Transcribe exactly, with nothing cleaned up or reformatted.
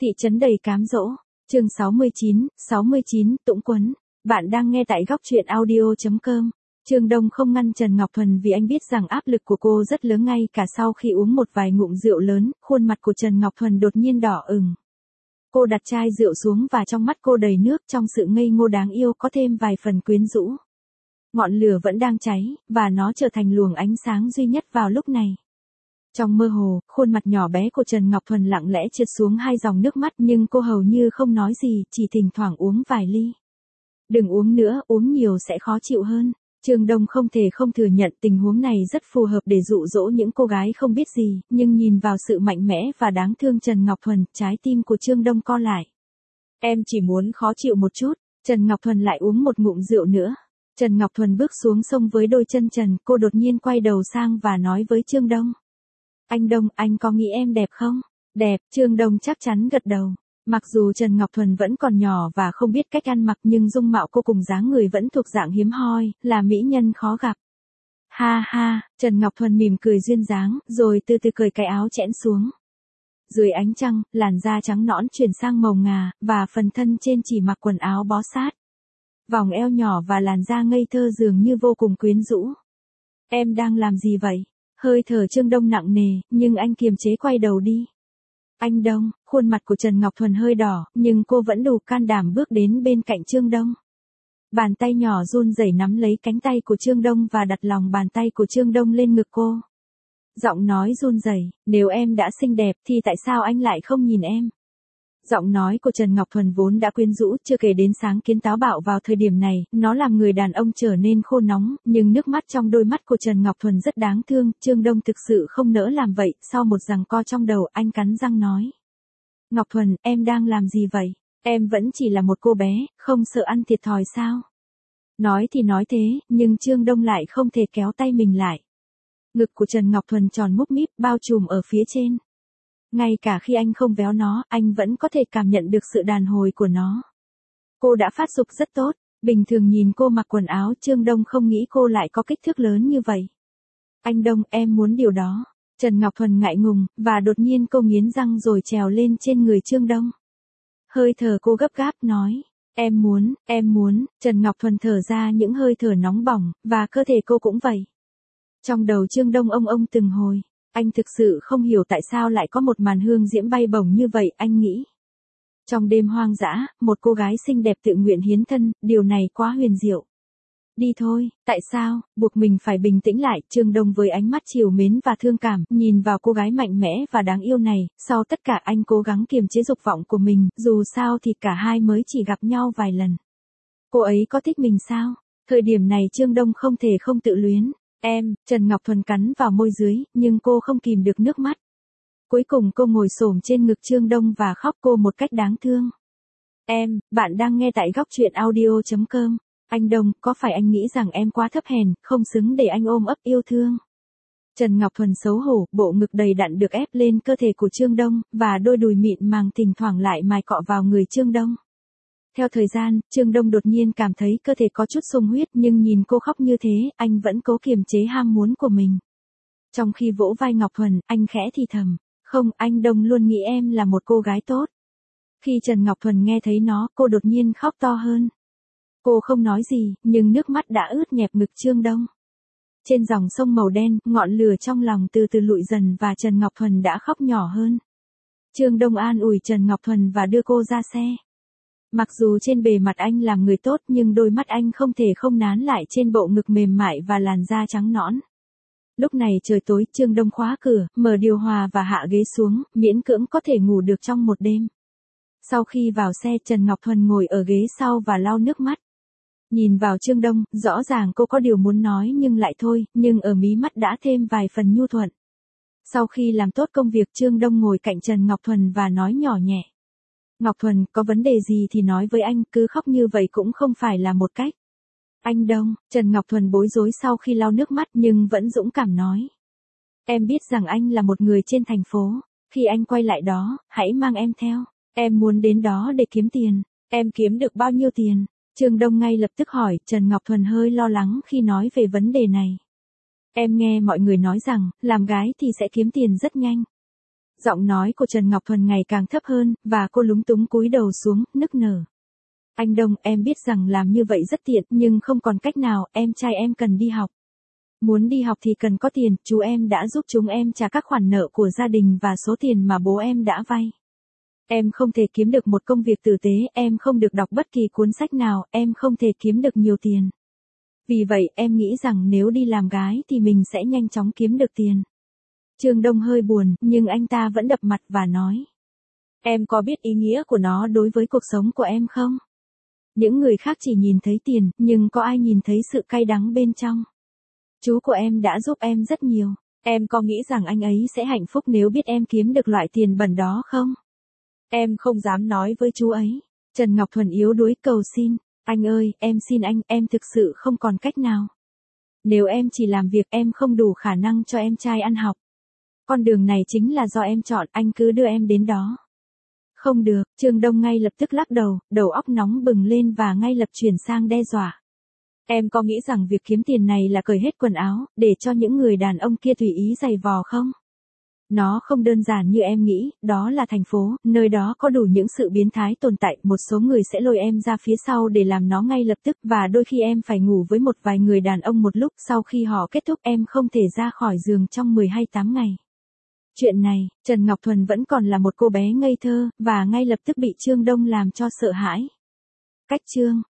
Thị trấn đầy cám dỗ, chương sáu mươi chín, sáu mươi chín, Tũng Quấn. Bạn đang nghe tại góc truyện audio chấm com. Trương Đông không ngăn Trần Ngọc Thuần vì anh biết rằng áp lực của cô rất lớn ngay cả sau khi uống một vài ngụm rượu lớn, khuôn mặt của Trần Ngọc Thuần đột nhiên đỏ ửng. Cô đặt chai rượu xuống và trong mắt cô đầy nước, trong sự ngây ngô đáng yêu có thêm vài phần quyến rũ. Ngọn lửa vẫn đang cháy, và nó trở thành luồng ánh sáng duy nhất vào lúc này. Trong mơ hồ, khuôn mặt nhỏ bé của Trần Ngọc Thuần lặng lẽ trượt xuống hai dòng nước mắt nhưng cô hầu như không nói gì, chỉ thỉnh thoảng uống vài ly. Đừng uống nữa, uống nhiều sẽ khó chịu hơn. Trương Đông không thể không thừa nhận tình huống này rất phù hợp để dụ dỗ những cô gái không biết gì, nhưng nhìn vào sự mạnh mẽ và đáng thương Trần Ngọc Thuần, trái tim của Trương Đông co lại. Em chỉ muốn khó chịu một chút. Trần Ngọc Thuần lại uống một ngụm rượu nữa. Trần Ngọc Thuần bước xuống sông với đôi chân trần, cô đột nhiên quay đầu sang và nói với Trương Đông. Anh Đông, anh có nghĩ em đẹp không? Đẹp, Trương Đông chắc chắn gật đầu. Mặc dù Trần Ngọc Thuần vẫn còn nhỏ và không biết cách ăn mặc nhưng dung mạo cô cùng dáng người vẫn thuộc dạng hiếm hoi, là mỹ nhân khó gặp. Ha ha, Trần Ngọc Thuần mỉm cười duyên dáng, rồi từ từ cởi cái áo chẽn xuống. Dưới ánh trăng, làn da trắng nõn chuyển sang màu ngà, và phần thân trên chỉ mặc quần áo bó sát. Vòng eo nhỏ và làn da ngây thơ dường như vô cùng quyến rũ. Em đang làm gì vậy? Hơi thở Trương Đông nặng nề, nhưng anh kiềm chế quay đầu đi. Anh Đông, khuôn mặt của Trần Ngọc Thuần hơi đỏ, nhưng cô vẫn đủ can đảm bước đến bên cạnh Trương Đông. Bàn tay nhỏ run rẩy nắm lấy cánh tay của Trương Đông và đặt lòng bàn tay của Trương Đông lên ngực cô. Giọng nói run rẩy, nếu em đã xinh đẹp thì tại sao anh lại không nhìn em? Giọng nói của Trần Ngọc Thuần vốn đã quyến rũ, chưa kể đến sáng kiến táo bạo vào thời điểm này, nó làm người đàn ông trở nên khô nóng, nhưng nước mắt trong đôi mắt của Trần Ngọc Thuần rất đáng thương, Trương Đông thực sự không nỡ làm vậy, sau một giằng co trong đầu, anh cắn răng nói. Ngọc Thuần, em đang làm gì vậy? Em vẫn chỉ là một cô bé, không sợ ăn thiệt thòi sao? Nói thì nói thế, nhưng Trương Đông lại không thể kéo tay mình lại. Ngực của Trần Ngọc Thuần tròn múp míp, bao trùm ở phía trên. Ngay cả khi anh không véo nó, anh vẫn có thể cảm nhận được sự đàn hồi của nó. Cô đã phát dục rất tốt, bình thường nhìn cô mặc quần áo, Trương Đông không nghĩ cô lại có kích thước lớn như vậy. Anh Đông, em muốn điều đó. Trần Ngọc Thuần ngại ngùng, và đột nhiên cô nghiến răng rồi trèo lên trên người Trương Đông. Hơi thở cô gấp gáp nói. Em muốn, em muốn, Trần Ngọc Thuần thở ra những hơi thở nóng bỏng, và cơ thể cô cũng vậy. Trong đầu Trương Đông ông ông từng hồi. Anh thực sự không hiểu tại sao lại có một màn hương diễm bay bổng như vậy, anh nghĩ. Trong đêm hoang dã, một cô gái xinh đẹp tự nguyện hiến thân, điều này quá huyền diệu. Đi thôi, tại sao, buộc mình phải bình tĩnh lại, Trương Đông với ánh mắt trìu mến và thương cảm, nhìn vào cô gái mạnh mẽ và đáng yêu này, sau tất cả anh cố gắng kiềm chế dục vọng của mình, dù sao thì cả hai mới chỉ gặp nhau vài lần. Cô ấy có thích mình sao? Thời điểm này Trương Đông không thể không tự luyến. Em, Trần Ngọc Thuần cắn vào môi dưới, nhưng cô không kìm được nước mắt. Cuối cùng cô ngồi xổm trên ngực Trương Đông và khóc cô một cách đáng thương. Em, bạn đang nghe tại góc truyện audio chấm com. Anh Đông, có phải anh nghĩ rằng em quá thấp hèn, không xứng để anh ôm ấp yêu thương? Trần Ngọc Thuần xấu hổ, bộ ngực đầy đặn được ép lên cơ thể của Trương Đông, và đôi đùi mịn màng thỉnh thoảng lại mài cọ vào người Trương Đông. Theo thời gian, Trương Đông đột nhiên cảm thấy cơ thể có chút xung huyết, nhưng nhìn cô khóc như thế, anh vẫn cố kiềm chế ham muốn của mình. Trong khi vỗ vai Ngọc Thuần, anh khẽ thì thầm, không, anh Đông luôn nghĩ em là một cô gái tốt. Khi Trần Ngọc Thuần nghe thấy nó, cô đột nhiên khóc to hơn. Cô không nói gì, nhưng nước mắt đã ướt nhẹp ngực Trương Đông. Trên dòng sông màu đen, ngọn lửa trong lòng từ từ lụi dần và Trần Ngọc Thuần đã khóc nhỏ hơn. Trương Đông an ủi Trần Ngọc Thuần và đưa cô ra xe. Mặc dù trên bề mặt anh làm người tốt nhưng đôi mắt anh không thể không nán lại trên bộ ngực mềm mại và làn da trắng nõn. Lúc này trời tối, Trương Đông khóa cửa, mở điều hòa và hạ ghế xuống, miễn cưỡng có thể ngủ được trong một đêm. Sau khi vào xe, Trần Ngọc Thuần ngồi ở ghế sau và lau nước mắt. Nhìn vào Trương Đông, rõ ràng cô có điều muốn nói nhưng lại thôi, nhưng ở mí mắt đã thêm vài phần nhu thuận. Sau khi làm tốt công việc, Trương Đông ngồi cạnh Trần Ngọc Thuần và nói nhỏ nhẹ. Ngọc Thuần, có vấn đề gì thì nói với anh, cứ khóc như vậy cũng không phải là một cách. Anh Đông, Trần Ngọc Thuần bối rối sau khi lau nước mắt nhưng vẫn dũng cảm nói. Em biết rằng anh là một người trên thành phố, khi anh quay lại đó, hãy mang em theo. Em muốn đến đó để kiếm tiền. Em kiếm được bao nhiêu tiền? Trương Đông ngay lập tức hỏi, Trần Ngọc Thuần hơi lo lắng khi nói về vấn đề này. Em nghe mọi người nói rằng, làm gái thì sẽ kiếm tiền rất nhanh. Giọng nói của Trần Ngọc Thuần ngày càng thấp hơn, và cô lúng túng cúi đầu xuống, nức nở. Anh Đông, em biết rằng làm như vậy rất tiện, nhưng không còn cách nào, em trai em cần đi học. Muốn đi học thì cần có tiền, chú em đã giúp chúng em trả các khoản nợ của gia đình và số tiền mà bố em đã vay. Em không thể kiếm được một công việc tử tế, em không được đọc bất kỳ cuốn sách nào, em không thể kiếm được nhiều tiền. Vì vậy, em nghĩ rằng nếu đi làm gái thì mình sẽ nhanh chóng kiếm được tiền. Trương Đông hơi buồn, nhưng anh ta vẫn đập mặt và nói. Em có biết ý nghĩa của nó đối với cuộc sống của em không? Những người khác chỉ nhìn thấy tiền, nhưng có ai nhìn thấy sự cay đắng bên trong? Chú của em đã giúp em rất nhiều. Em có nghĩ rằng anh ấy sẽ hạnh phúc nếu biết em kiếm được loại tiền bẩn đó không? Em không dám nói với chú ấy. Trần Ngọc Thuần yếu đuối cầu xin. Anh ơi, em xin anh, em thực sự không còn cách nào. Nếu em chỉ làm việc em không đủ khả năng cho em trai ăn học. Con đường này chính là do em chọn, anh cứ đưa em đến đó. Không được, Trương Đông ngay lập tức lắc đầu, đầu óc nóng bừng lên và ngay lập chuyển sang đe dọa. Em có nghĩ rằng việc kiếm tiền này là cởi hết quần áo, để cho những người đàn ông kia tùy ý giày vò không? Nó không đơn giản như em nghĩ, đó là thành phố, nơi đó có đủ những sự biến thái tồn tại, một số người sẽ lôi em ra phía sau để làm nó ngay lập tức, và đôi khi em phải ngủ với một vài người đàn ông một lúc, sau khi họ kết thúc em không thể ra khỏi giường trong mười hay tám ngày. Chuyện này, Trần Ngọc Thuần vẫn còn là một cô bé ngây thơ, và ngay lập tức bị Trương Đông làm cho sợ hãi. Cách chương